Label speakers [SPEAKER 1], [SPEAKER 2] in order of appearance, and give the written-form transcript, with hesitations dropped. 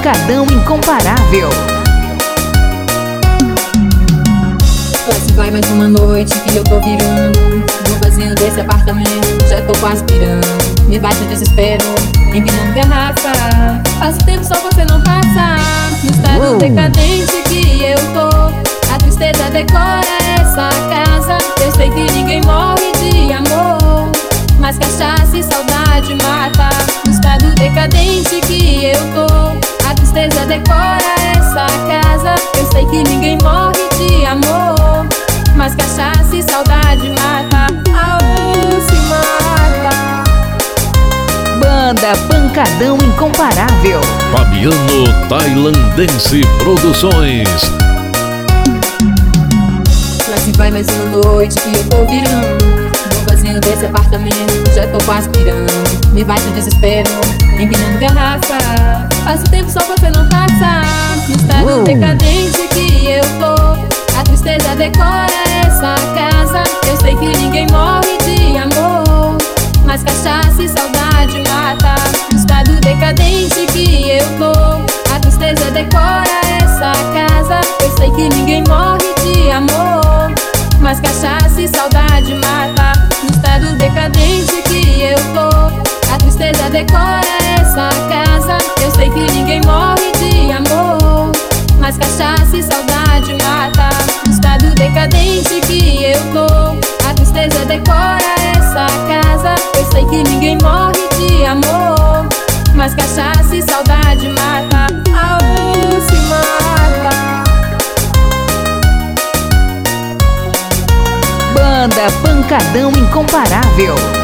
[SPEAKER 1] pancadão incomparável.
[SPEAKER 2] Lá se vai mais uma noite que eu tô virando. No vazio desse apartamento já tô quase pirando. Me bate o desespero, empinando garrafa. Passa o tempo só você não passa. No estado decadente que eu tô, a tristeza decora essa casa. Eu sei que ninguém morre de amor, mas cachaça e saudade mata. No estado decadente que eu tô, a tristeza decora essa casa. Eu sei que ninguém morre de amor, mas cachaça e saudade mata. Aô, se mata.
[SPEAKER 1] Banda Pancadão Incomparável.
[SPEAKER 3] Fabiano Tailandense Produções.
[SPEAKER 2] Lá se vai mais uma noite que eu tô virando. No vazio desse apartamento já tô quase pirando. Me bate o desespero, empinando garrafa. Passa o tempo só você não passa. No estado decadente que eu tô, a tristeza decora essa casa. Eu sei que ninguém morre de amor, mas cachaça e saudade mata. No estado decadente que eu tô, a tristeza decora essa casa. Eu sei que ninguém morre de amor, mas cachaça e saudade mata. No estado decadente que eu tô, a tristeza decora essa casa. Eu sei que ninguém morre de amor, mas cachaça e saudade mata. No estado decadente que eu tô, a tristeza decora essa casa. Eu sei que ninguém morre de amor, mas cachaça e saudade mata. Aô, se mata.
[SPEAKER 1] Banda Pancadão Incomparável.